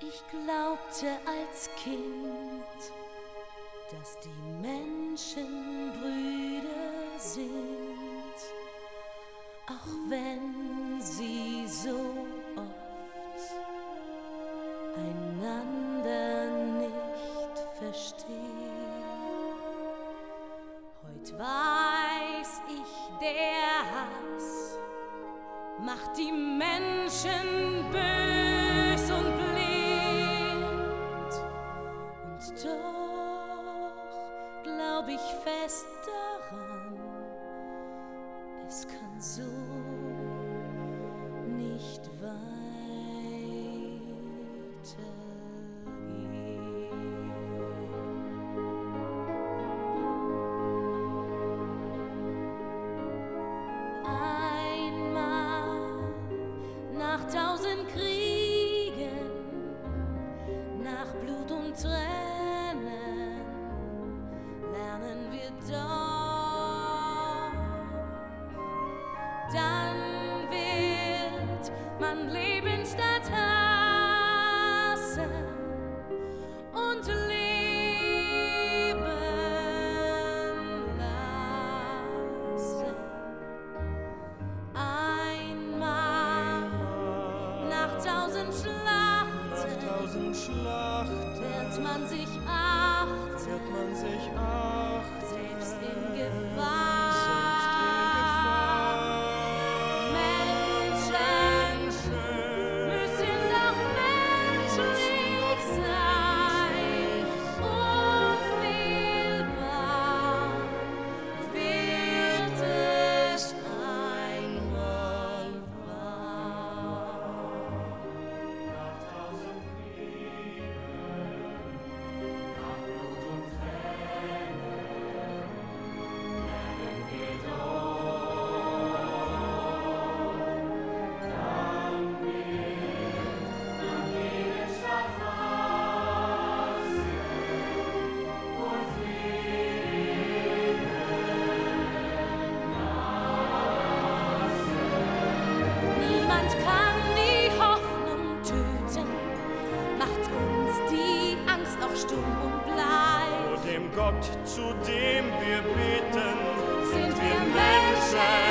Ich glaubte als Kind, dass die Menschen Brüder sind, auch wenn sie so oft einander nicht verstehen. Heut weiß ich, der Hass macht die Menschen bös und blind. Und doch glaub ich fest daran, es kann so nicht weitergehen. Einmal nach 1000 Kriegen, nach Blut und Tränen, lernen wir doch, dann wird man leben statt hassen und leben lassen. Einmal nach 1000 Schlachten wird man sich achten, selbst in Gefahr. Menschen müssen doch menschlich sein, unfehlbar wird es einmal wahr. Nach 1000 Kriegen, nach Blut und Tränen, lernen wir doch, dann wird man leben statt hassen und leben lassen. Niemand kann die Hoffnung töten, macht uns die Angst auch stumm und bleich. Vor dem Gott, zu dem wir beten, Sind wir Menschen